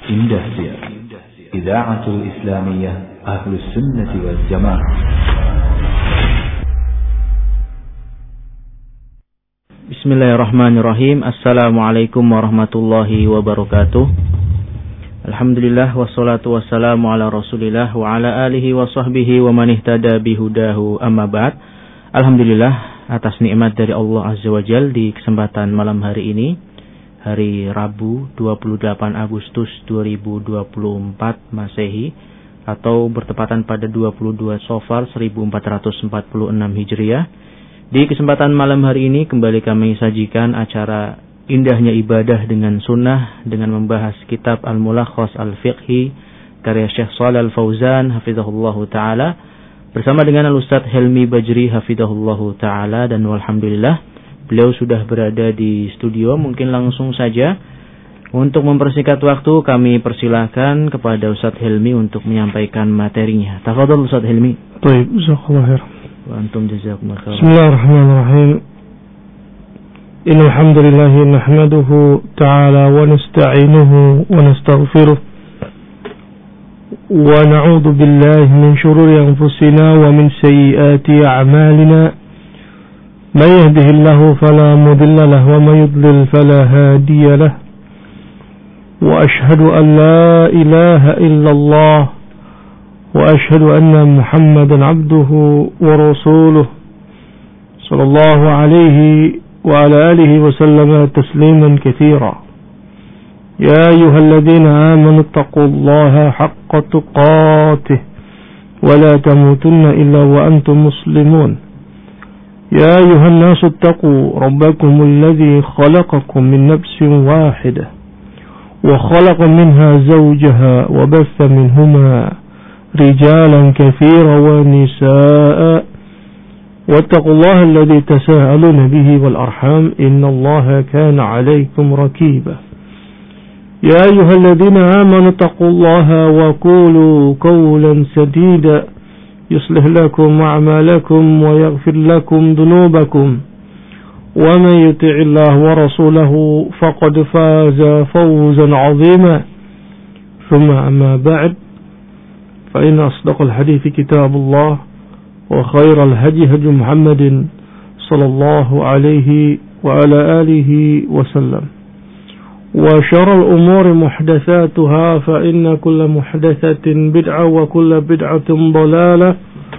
Indahsia Idaatul Islamiyah Ahlus Sunnati wal Jamaah. Bismillahirrahmanirrahim. Assalamualaikum warahmatullahi wabarakatuh. Alhamdulillah wassalatu wassalamu ala Rasulillah wa ala alihi wa sahbihi wa man ihtada bihudahu, amma ba'd. Alhamdulillah atas nikmat dari Allah Azza wa Jalla di kesempatan malam hari ini, hari Rabu 28 Agustus 2024 Masehi, atau bertepatan pada 22 Safar 1446 Hijriah. Di kesempatan malam hari ini kembali kami sajikan acara Indahnya Ibadah dengan Sunnah dengan membahas kitab Al-Mulakhas Al-Fiqhi karya Syekh Shalih Al-Fauzan hafizahullahu ta'ala bersama dengan Al-Ustaz Helmi Bajri hafizahullahu ta'ala, dan walhamdulillah beliau sudah berada di studio. Mungkin langsung saja untuk mempersingkat waktu kami persilahkan kepada Ustaz Helmi untuk menyampaikan materinya. Tafadhol Ustaz Helmi. Baik, jazakallahu khair. Wa antum jazakumullahu khairan. Bismillahirrahmanirrahim. Innal hamdalillah nahmaduhu ta'ala wa nasta'inuhu wa nastaghfiruh wa na'udzu billahi min shururi anfusina wa min sayyiati a'malina. Man yahdihillahu fala mudilla lahu wa man yudlil fala hadiya lahu. Wa ashhadu an la ilaha illallah وأشهد أن محمدا عبده ورسوله صلى الله عليه وعلى آله وسلم تسليما كثيرا. يا أيها الذين آمنوا اتقوا الله حق تقاته ولا تموتن إلا وأنتم مسلمون. يا أيها الناس اتقوا ربكم الذي خلقكم من نفس واحدة وخلق منها زوجها وبث منهما رجالا كثيرا ونساء واتقوا الله الذي تساءلون به والأرحام إن الله كان عليكم رقيبا. يا أيها الذين آمنوا اتقوا الله وقولوا قولا سديدا يصلح لكم أعمالكم ويغفر لكم ذنوبكم ومن يطع الله ورسوله فقد فاز فوزا عظيما. ثم أما بعد، فإن أصدق الحديث كتاب الله وخير الهدي هدي محمد صلى الله عليه وعلى آله وسلم وشر الأمور محدثاتها فإن كل محدثة بدعة وكل بدعة ضلالة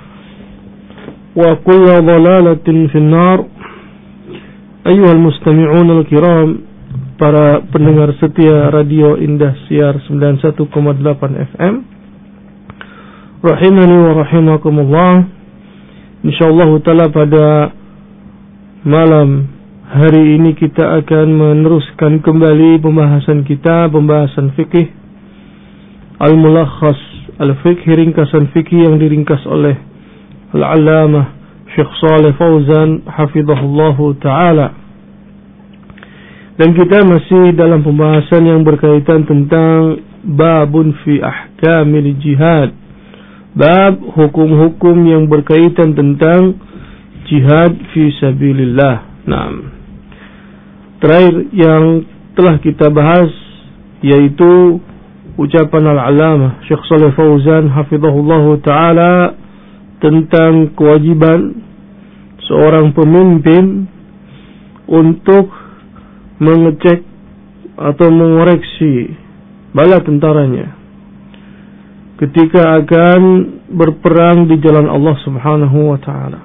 وكل ضلالة في النار. أيها المستمعون الكرام, para pendengar setia Radio Indah Siar 91,8 FM, rahimani wa rahimakumullah. Insyaallah ta'ala pada malam hari ini kita akan meneruskan kembali pembahasan fikih Al-Mulakhas Al-Fiqhi, ringkasan fikih yang diringkas oleh Al-Allamah Syekh Shalih Fauzan hafizahullahu ta'ala. Dan kita masih dalam pembahasan yang berkaitan tentang babun fi ahkamil jihad, bab hukum-hukum yang berkaitan tentang jihad fi sabilillah. Nah, terakhir yang telah kita bahas yaitu ucapan Al-Allamah Syekh Shalih Fauzan hafizahullahu ta'ala tentang kewajiban seorang pemimpin untuk mengecek atau mengoreksi bala tentaranya ketika akan berperang di jalan Allah Subhanahu wa ta'ala,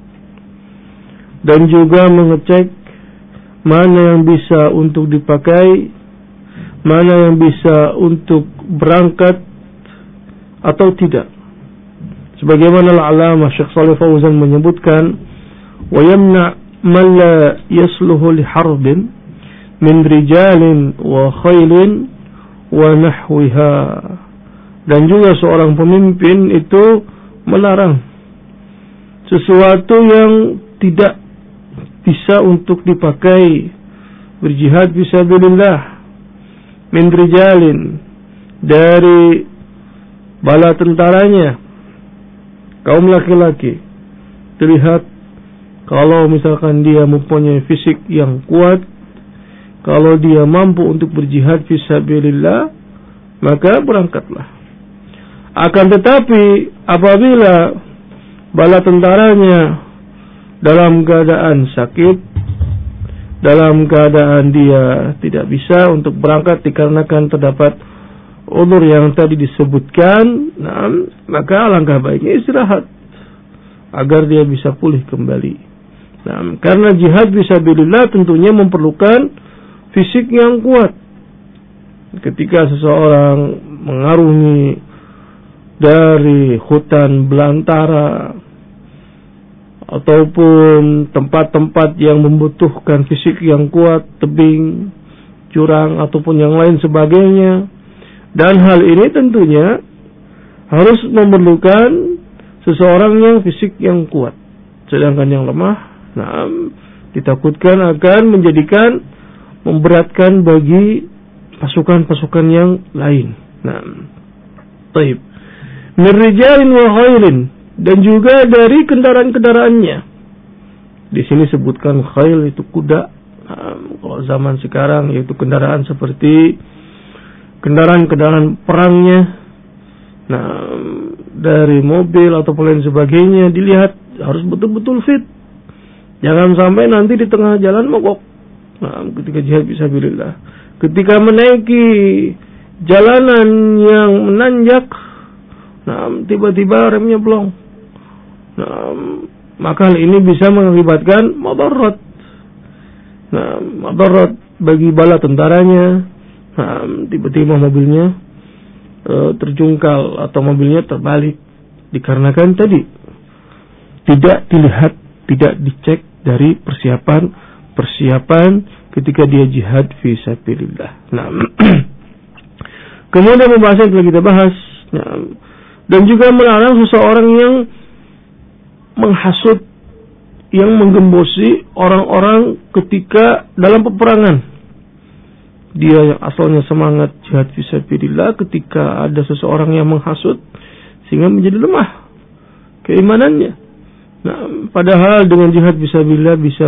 dan juga mengecek mana yang bisa untuk dipakai, mana yang bisa untuk berangkat atau tidak. Sebagaimana Al-Allamah Syekh Shalih Fauzan menyebutkan, wa yamna man la yasluhu li harbin min rijalin wa khailin wa nahwiha. Dan juga seorang pemimpin itu melarang sesuatu yang tidak bisa untuk dipakai berjihad fisabilillah, min rijalin, dari bala tentaranya, kaum laki-laki. Terlihat kalau misalkan dia mempunyai fisik yang kuat, kalau dia mampu untuk berjihad fisabilillah, maka berangkatlah. Akan tetapi apabila bala tentaranya dalam keadaan sakit, dalam keadaan dia tidak bisa untuk berangkat dikarenakan terdapat udzur yang tadi disebutkan, maka alangkah baiknya istirahat agar dia bisa pulih kembali. Karena jihad fisabilillah tentunya memerlukan fisik yang kuat. Ketika seseorang mengarungi dari hutan belantara ataupun tempat-tempat yang membutuhkan fisik yang kuat, tebing, jurang ataupun yang lain sebagainya, dan hal ini tentunya harus memerlukan seseorang yang fisik yang kuat. Sedangkan yang lemah, ditakutkan akan memberatkan bagi pasukan-pasukan yang lain. Taib. Min rijalin wa khairin, dan juga dari kendaraan-kendaraannya. Di sini sebutkan khail itu kuda. Kalau zaman sekarang yaitu kendaraan seperti kendaraan-kendaraan perangnya. Dari mobil atau lain sebagainya dilihat harus betul-betul fit. Jangan sampai nanti di tengah jalan mogok. Ketika jihad fisabilillah, ketika menaiki jalanan yang menanjak, tiba-tiba remnya blong, maka hal ini bisa mengakibatkan madarat. Madarat bagi bala tentaranya. Tiba-tiba mobilnya terjungkal atau mobilnya terbalik dikarenakan tadi tidak dilihat, tidak dicek dari persiapan ketika dia jihad fisabilillah. Kemudian pembahasan yang telah kita bahas, dan juga melarang seseorang yang menghasut, yang menggembosi orang-orang ketika dalam peperangan. Dia yang asalnya semangat jihad fisabilillah, ketika ada seseorang yang menghasut sehingga menjadi lemah keimanannya. Padahal dengan jihad fisabilillah bisa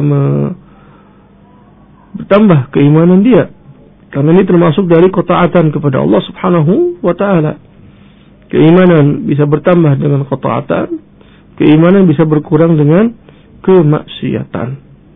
bertambah keimanan dia. Karena ini termasuk dari ketaatan kepada Allah Subhanahu wa taala. Keimanan bisa bertambah dengan ketaatan, keimanan bisa berkurang dengan kemaksiatan.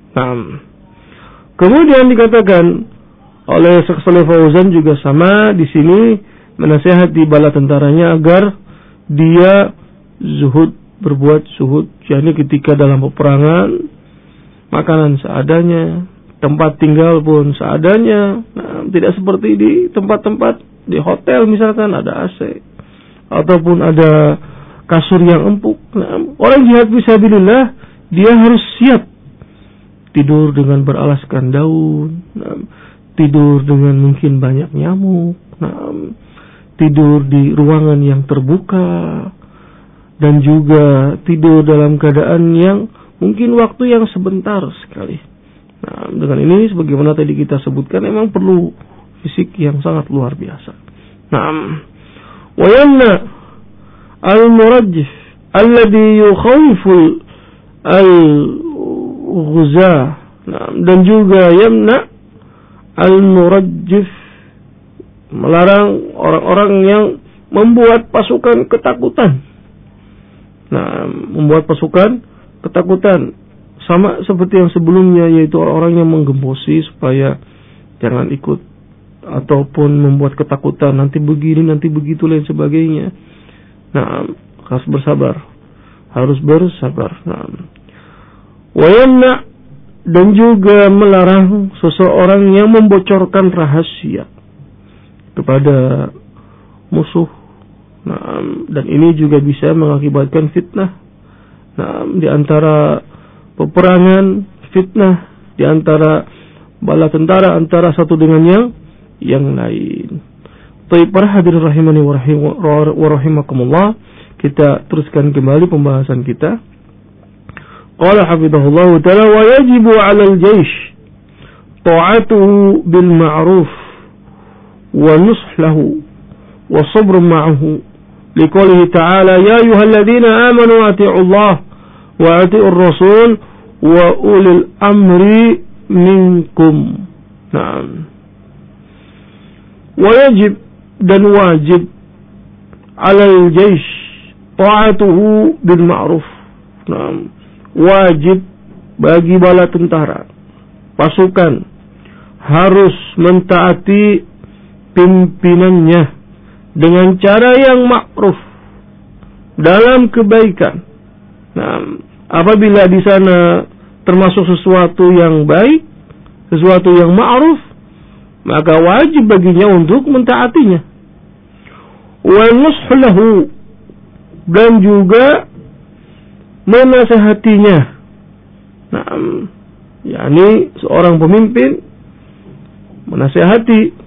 Kemudian dikatakan oleh Syekh Shalih Fauzan juga sama di sini menasihati bala tentaranya agar dia zuhud, berbuat zuhud, yakni ketika dalam peperangan makanan seadanya, tempat tinggal pun seadanya. Tidak seperti di tempat-tempat di hotel misalkan ada AC ataupun ada kasur yang empuk. Orang jihad fisabilillah dia harus siap tidur dengan beralaskan daun, tidur dengan mungkin banyak nyamuk, tidur di ruangan yang terbuka, dan juga tidur dalam keadaan yang mungkin waktu yang sebentar sekali. Dengan ini sebagaimana tadi kita sebutkan memang perlu fisik yang sangat luar biasa. Wa yamna al-murajjif alladhi yukhawifu al-ghuzah. Dan juga yamna al-murajjif, melarang orang-orang yang membuat pasukan ketakutan. Membuat pasukan ketakutan sama seperti yang sebelumnya, yaitu orang-orang yang menggembosi supaya jangan ikut ataupun membuat ketakutan, nanti begini, nanti begitu, lain sebagainya. Harus bersabar, harus bersabar. Wayamna, dan juga melarang seseorang yang membocorkan rahasia kepada musuh. Dan ini juga bisa mengakibatkan fitnah. Di antara peperangan, fitnah di antara bala tentara antara satu dengan yang lain. Baik, para hadirin rahimani wa rahimakumullah, kita teruskan kembali pembahasan kita. Qala hafizahullah ta'ala, wa yajibu 'alal jaysh ta'atuhu bil ma'ruf wa nuslahu wa sabr ma'ahu. Liqaulihi ta'ala, ya ayyuhalladzina amanu atii'ullaha wa atii'ur rasul wa ulil amri minkum. Wajib dan wajib alal jaish ta'atuhu bil ma'ruf. Nah, wajib bagi bala tentara, pasukan, harus mentaati pimpinannya dengan cara yang ma'ruf, dalam kebaikan. Nah, apabila di sana termasuk sesuatu yang baik, sesuatu yang ma'ruf, maka wajib baginya untuk mentaatinya. Wa nushu lahu, dan juga menasihatinya. Nah, yakni seorang pemimpin menasihati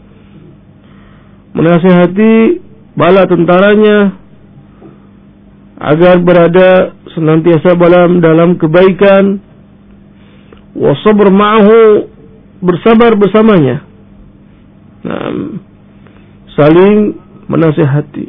bala tentaranya agar berada senantiasa dalam kebaikan, wa sabr ma'ahu, bersabar bersamanya. Nah, saling menasihati,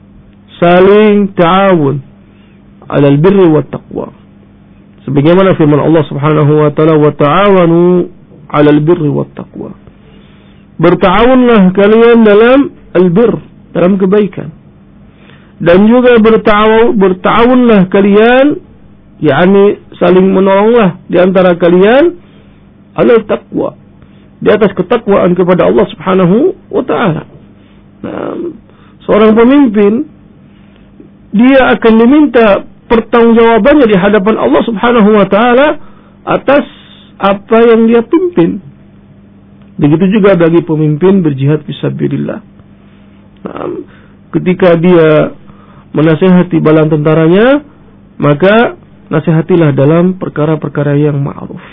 saling ta'awun 'alal birri wat taqwa. Sebagaimana firman Allah Subhanahu wa taala, wa ta'awanu 'alal birri wat taqwa. Berta'awunlah kalian dalam al-birr, dalam kebaikan. Dan juga berta'awunlah kalian, yakni saling menolonglah di antara kalian, 'alal taqwa, di atas ketakwaan kepada Allah Subhanahu wa taala. Nah, seorang pemimpin dia akan diminta pertanggungjawabannya di hadapan Allah Subhanahu wa taala atas apa yang dia pimpin. Begitu juga bagi pemimpin berjihad fisabilillah. Nah, ketika dia menasihati bala tentaranya, maka nasihatilah dalam perkara-perkara yang ma'ruf.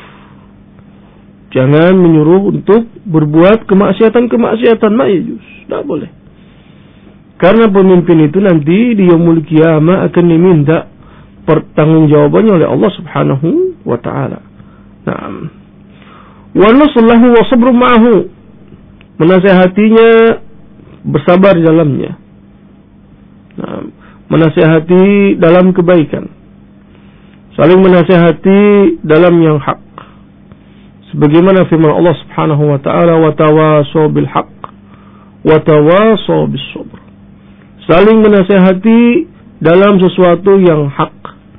Jangan menyuruh untuk berbuat kemaksiatan ma'yus. Tidak boleh. Karena pemimpin itu nanti di yaumul qiyamah akan diminta pertanggungjawabannya oleh Allah Subhanahu wa taala. Naam. Wa nusallahu wa sabru ma'ahu, menasihatinya, bersabar di dalamnya. Naam. Menasihati dalam kebaikan, saling menasihati dalam yang hak. Sebagaimana firman Allah Subhanahu wa taala, wa tawasaw bil haqq wa tawasaw bis sabr. Saling menasihati dalam sesuatu yang hak.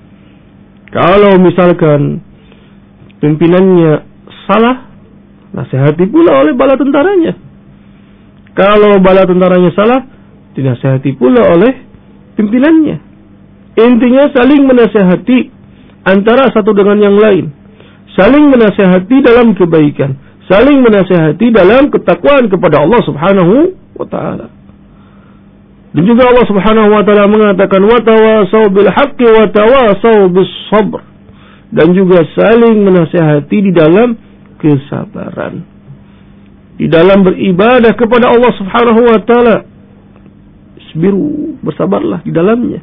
Kalau misalkan pimpinannya salah, nasihati pula oleh bala tentaranya. Kalau bala tentaranya salah, dinasihati pula oleh pimpinannya. Intinya saling menasihati antara satu dengan yang lain. Saling menasihati dalam kebaikan, saling menasihati dalam ketakwaan kepada Allah Subhanahu wa taala. Dan juga Allah Subhanahu wa taala mengatakan, wa tawasaw bil haqqi wa tawasaw bis sabr. Dan juga saling menasihati di dalam kesabaran, di dalam beribadah kepada Allah Subhanahu wa taala. Isbiru, bersabarlah di dalamnya.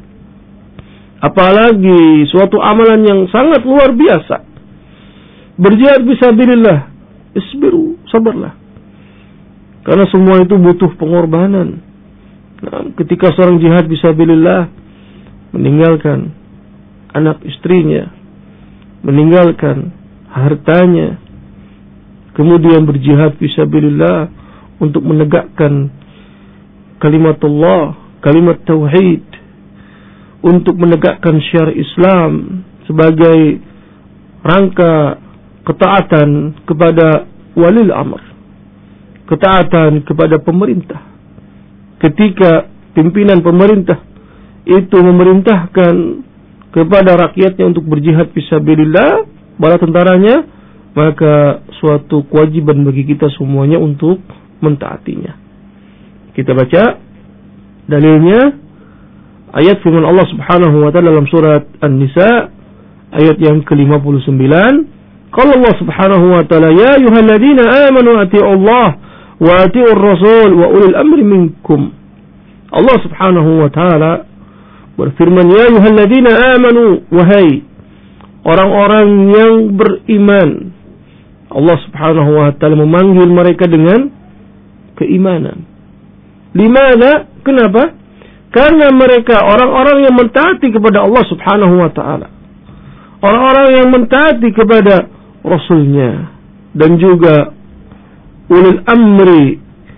Apalagi suatu amalan yang sangat luar biasa, berjihad fisabilillah, isbiru, sabarlah. Karena semua itu butuh pengorbanan. Nah, ketika seorang jihad fisabilillah, meninggalkan anak istrinya, meninggalkan hartanya, kemudian berjihad fisabilillah untuk menegakkan kalimatullah, kalimat tauhid, untuk menegakkan syariat Islam sebagai rangka ketaatan kepada walil amr, ketaatan kepada pemerintah. Ketika pimpinan pemerintah itu memerintahkan kepada rakyatnya untuk berjihad fisabilillah, bala tentaranya, maka suatu kewajiban bagi kita semuanya untuk mentaatinya. Kita baca dalilnya, ayat firman Allah Subhanahu wa taala dalam surat An-Nisa ayat yang ke-59. Qala Allah Subhanahu wa taala, ya ayyuhalladzina amanu atii'ullaha wa atii'ur rasul wa ulil amri minkum. Allah Subhanahu wa taala berfirman, ya ayyuhalladzina amanu, wahai orang-orang yang beriman. Allah Subhanahu wa taala memanggil mereka dengan keimanan. Limana? Kenapa? Karena mereka orang-orang yang mentaati kepada Allah Subhanahu wa taala, orang-orang yang mentaati kepada Rasulnya, dan juga ulil amri,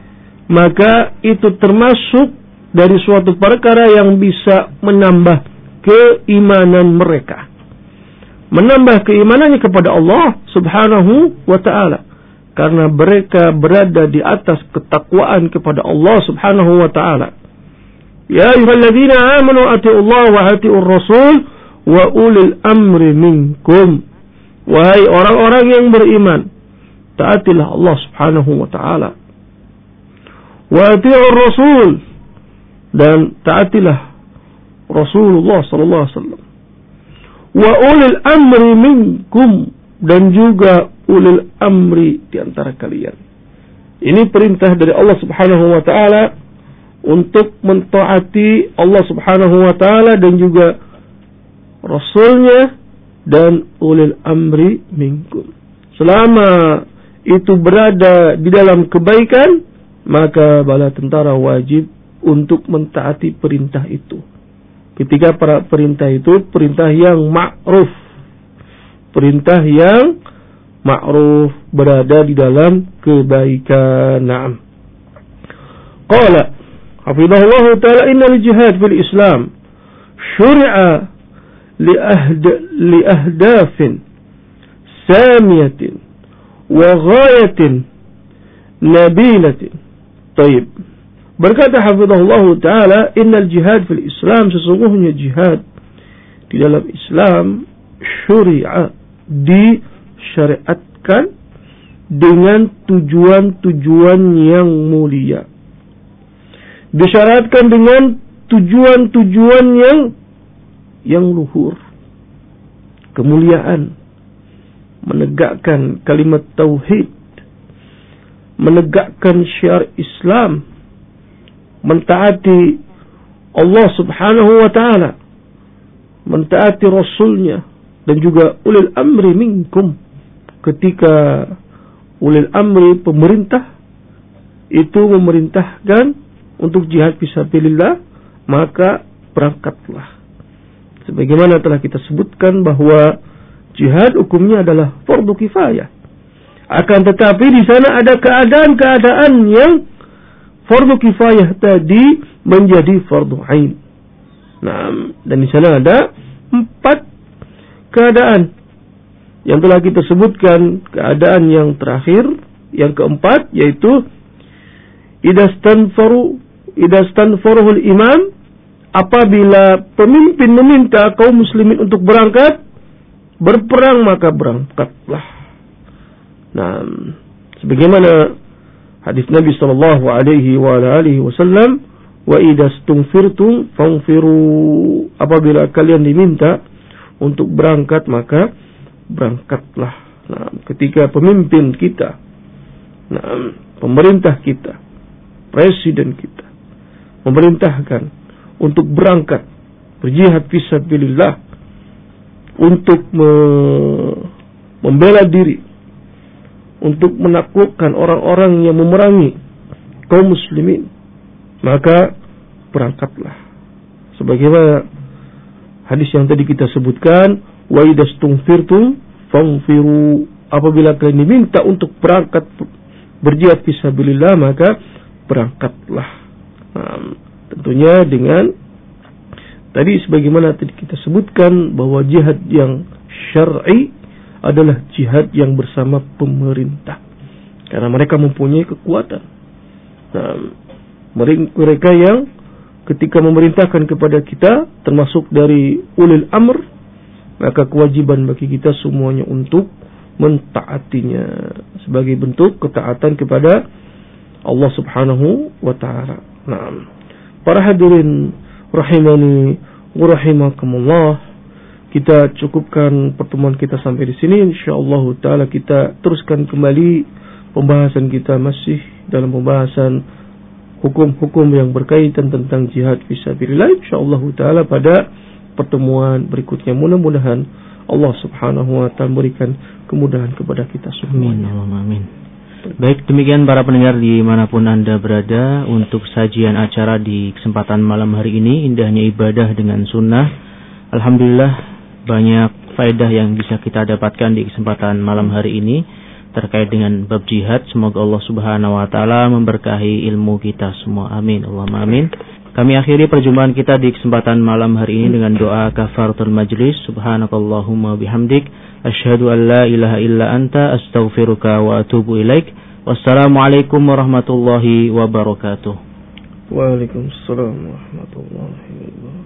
maka itu termasuk dari suatu perkara yang bisa menambah keimanan mereka, menambah keimanannya kepada Allah Subhanahu wa ta'ala, karena mereka berada di atas ketakwaan kepada Allah Subhanahu wa ta'ala. Ya ayyuhalladzina amanu atii'ullaha wa atii'ur rasul wa ulil amri minkum. Wahai orang-orang yang beriman, taatilah Allah Subhanahu wa ta'ala. Wa atii'ur rasul, dan taatilah Rasulullah sallallahu alaihi wasallam. Wa ulil amri minkum, dan juga ulil amri di antara kalian. Ini perintah dari Allah Subhanahu wa ta'ala untuk mentaati Allah Subhanahu wa ta'ala dan juga Rasulnya dan ulil amri minkum. Selama itu berada di dalam kebaikan, maka bala tentara wajib untuk mentaati perintah itu. Ketika para perintah itu perintah yang ma'ruf, perintah yang ma'ruf, berada di dalam kebaikan. Naam. Qala hafizahullah ta'ala innal jihad fil Islam syuri'a li ahdafin samiyatin wa ghayatin nabilatin. Taib. Berkata hafizahullah ta'ala, innal jihad fil Islam, sesungguhnya jihad di dalam Islam syuri'a, disyariatkan dengan tujuan-tujuan yang mulia. Disyaratkan dengan tujuan-tujuan yang luhur, kemuliaan, menegakkan kalimat tauhid, menegakkan syiar Islam, mentaati Allah Subhanahu wa ta'ala, mentaati Rasulnya, dan juga ulil amri minkum. Ketika ulil amri, pemerintah, itu memerintahkan untuk jihad fisabilillah, maka berangkatlah. Sebagaimana telah kita sebutkan bahwa jihad hukumnya adalah fardu kifayah. Akan tetapi di sana ada keadaan-keadaan yang fardu kifayah tadi menjadi fardu ain. Nah, dan di sana ada 4 keadaan yang telah kita sebutkan. Keadaan yang terakhir, yang keempat, yaitu idastanfaruhul imam, apabila pemimpin meminta kaum muslimin untuk berangkat berperang, maka berangkatlah. Nah, sebagaimana hadis Nabi sallallahu alaihi wasallam, wa idastunfirtum fanfiru, apabila kalian diminta untuk berangkat maka berangkatlah. Nah, ketika pemimpin kita, nah, pemerintah kita, presiden kita memerintahkan untuk berangkat berjihad fisabilillah, untuk membela diri, untuk menaklukkan orang-orang yang memerangi kaum muslimin, maka berangkatlah. Sebagaimana hadis yang tadi kita sebutkan, wa idastunfirtum fanfiru, apabila kalian diminta untuk berangkat berjihad fisabilillah, maka berangkatlah. Tentunya dengan tadi sebagaimana tadi kita sebutkan bahwa jihad yang syar'i adalah jihad yang bersama pemerintah, karena mereka mempunyai kekuatan. Nah, mereka yang ketika memerintahkan kepada kita termasuk dari ulil amr, maka kewajiban bagi kita semuanya untuk mentaatinya sebagai bentuk ketaatan kepada Allah Subhanahu wa ta'ala. Nah, para hadirin rahimani wa rahimakumullah, kita cukupkan pertemuan kita sampai di sini. Insyaallah taala kita teruskan kembali pembahasan kita, masih dalam pembahasan hukum-hukum yang berkaitan tentang jihad fisabilillah. Insyaallah taala pada pertemuan berikutnya, mudah-mudahan Allah Subhanahu wa taala memberikan kemudahan kepada kita semuanya. Amin. Baik, demikian para pendengar dimanapun Anda berada, untuk sajian acara di kesempatan malam hari ini, indahnya ibadah dengan sunnah. Alhamdulillah banyak faedah yang bisa kita dapatkan di kesempatan malam hari ini. terkait dengan bab jihad. Semoga Allah Subhanahu wa taala memberkahi ilmu kita semua. Amin. Allahumma amin. Kami akhiri perjumpaan kita di kesempatan malam hari ini dengan doa kafaratul majlis. Subhanakallahumma bihamdik asyhadu an la ilaha illa anta astaghfiruka wa atubu ilaik. Wassalamualaikum warahmatullahi wabarakatuh. Waalaikumsalam warahmatullahi wabarakatuh.